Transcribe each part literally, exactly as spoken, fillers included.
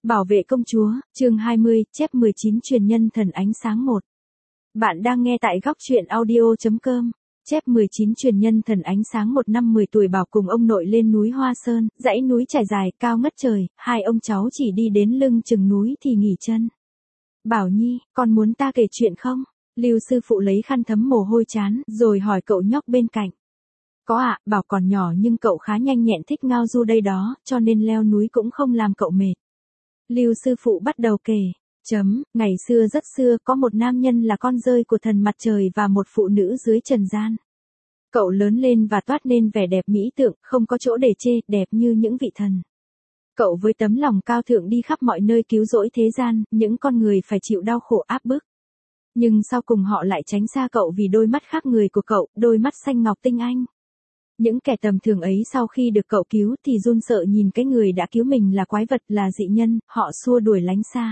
Bảo vệ công chúa, chương hai mươi, chép mười chín truyền nhân thần ánh sáng một. Bạn đang nghe tại góc truyện audio chấm com. Chép mười chín truyền nhân thần ánh sáng một năm mười tuổi Bảo cùng ông nội lên núi Hoa Sơn, dãy núi trải dài, cao ngất trời, hai ông cháu chỉ đi đến lưng chừng núi thì nghỉ chân. Bảo Nhi, con muốn ta kể chuyện không? Lưu sư phụ lấy khăn thấm mồ hôi chán, rồi hỏi cậu nhóc bên cạnh. Có ạ, à, Bảo còn nhỏ nhưng cậu khá nhanh nhẹn thích ngao du đây đó, cho nên leo núi cũng không làm cậu mệt. Lưu sư phụ bắt đầu kể, chấm, ngày xưa rất xưa có một nam nhân là con rơi của thần mặt trời và một phụ nữ dưới trần gian. Cậu lớn lên và toát lên vẻ đẹp mỹ tượng, không có chỗ để chê, đẹp như những vị thần. Cậu với tấm lòng cao thượng đi khắp mọi nơi cứu rỗi thế gian, những con người phải chịu đau khổ áp bức. Nhưng sau cùng họ lại tránh xa cậu vì đôi mắt khác người của cậu, đôi mắt xanh ngọc tinh anh. Những kẻ tầm thường ấy sau khi được cậu cứu thì run sợ nhìn cái người đã cứu mình là quái vật, là dị nhân, họ xua đuổi lánh xa.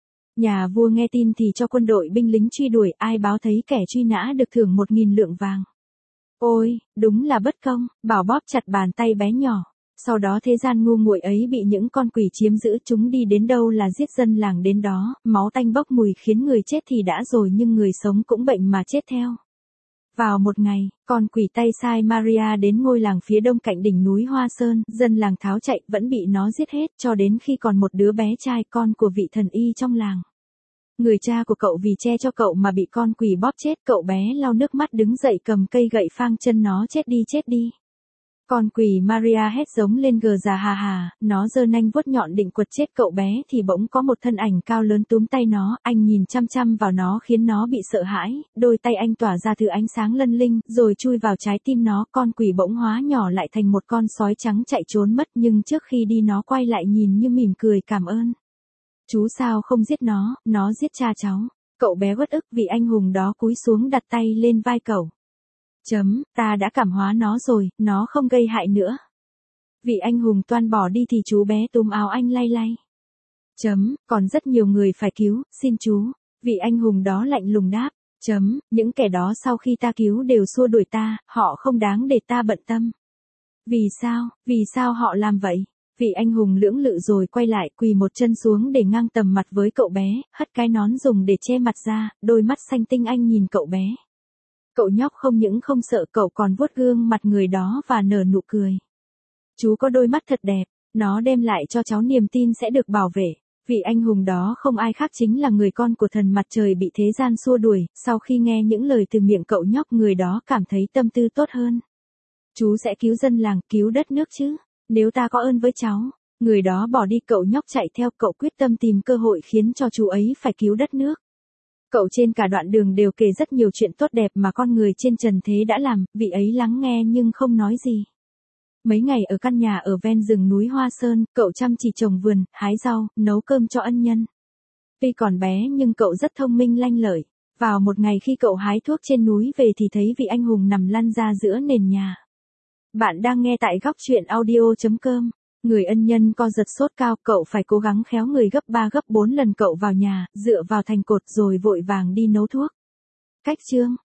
Nhà vua nghe tin thì cho quân đội binh lính truy đuổi, ai báo thấy kẻ truy nã được thưởng một nghìn lượng vàng. Ôi, đúng là bất công, Bảo bóp chặt bàn tay bé nhỏ. Sau đó thế gian ngu muội ấy bị những con quỷ chiếm giữ, chúng đi đến đâu là giết dân làng đến đó, máu tanh bốc mùi khiến người chết thì đã rồi nhưng người sống cũng bệnh mà chết theo. Vào một ngày, con quỷ tay sai Maria đến ngôi làng phía đông cạnh đỉnh núi Hoa Sơn, dân làng tháo chạy vẫn bị nó giết hết cho đến khi còn một đứa bé trai con của vị thần y trong làng. Người cha của cậu vì che cho cậu mà bị con quỷ bóp chết, cậu bé lau nước mắt đứng dậy cầm cây gậy phang chân nó chết đi chết đi. Con quỷ Maria hét giống lên gờ già hà hà, nó giơ nanh vuốt nhọn định quật chết cậu bé thì bỗng có một thân ảnh cao lớn túm tay nó, anh nhìn chăm chăm vào nó khiến nó bị sợ hãi, đôi tay anh tỏa ra thứ ánh sáng lân linh, rồi chui vào trái tim nó, con quỷ bỗng hóa nhỏ lại thành một con sói trắng chạy trốn mất nhưng trước khi đi nó quay lại nhìn như mỉm cười cảm ơn. Chú sao không giết nó, nó giết cha cháu. Cậu bé uất ức vì anh hùng đó cúi xuống đặt tay lên vai cậu. Chấm, ta đã cảm hóa nó rồi, nó không gây hại nữa. Vị anh hùng toan bỏ đi thì chú bé túm áo anh lay lay. Chấm, còn rất nhiều người phải cứu, xin chú. Vị anh hùng đó lạnh lùng đáp. Chấm, những kẻ đó sau khi ta cứu đều xua đuổi ta, họ không đáng để ta bận tâm. Vì sao, vì sao họ làm vậy? Vị anh hùng lưỡng lự rồi quay lại quỳ một chân xuống để ngang tầm mặt với cậu bé, hất cái nón dùng để che mặt ra, đôi mắt xanh tinh anh nhìn cậu bé. Cậu nhóc không những không sợ, cậu còn vuốt gương mặt người đó và nở nụ cười. Chú có đôi mắt thật đẹp, nó đem lại cho cháu niềm tin sẽ được bảo vệ. Vị anh hùng đó không ai khác chính là người con của thần mặt trời bị thế gian xua đuổi, sau khi nghe những lời từ miệng cậu nhóc người đó cảm thấy tâm tư tốt hơn. Chú sẽ cứu dân làng, cứu đất nước chứ, nếu ta có ơn với cháu. Người đó bỏ đi, cậu nhóc chạy theo, cậu quyết tâm tìm cơ hội khiến cho chú ấy phải cứu đất nước. Cậu trên cả đoạn đường đều kể rất nhiều chuyện tốt đẹp mà con người trên trần thế đã làm, vị ấy lắng nghe nhưng không nói gì. Mấy ngày ở căn nhà ở ven rừng núi Hoa Sơn, cậu chăm chỉ trồng vườn, hái rau, nấu cơm cho ân nhân. Tuy còn bé nhưng cậu rất thông minh lanh lợi. Vào một ngày khi cậu hái thuốc trên núi về thì thấy vị anh hùng nằm lăn ra giữa nền nhà. Bạn đang nghe tại góc truyện audio chấm com. Người ân nhân co giật sốt cao, cậu phải cố gắng khéo người gấp ba gấp bốn lần, cậu vào nhà, dựa vào thành cột rồi vội vàng đi nấu thuốc. Cách chương,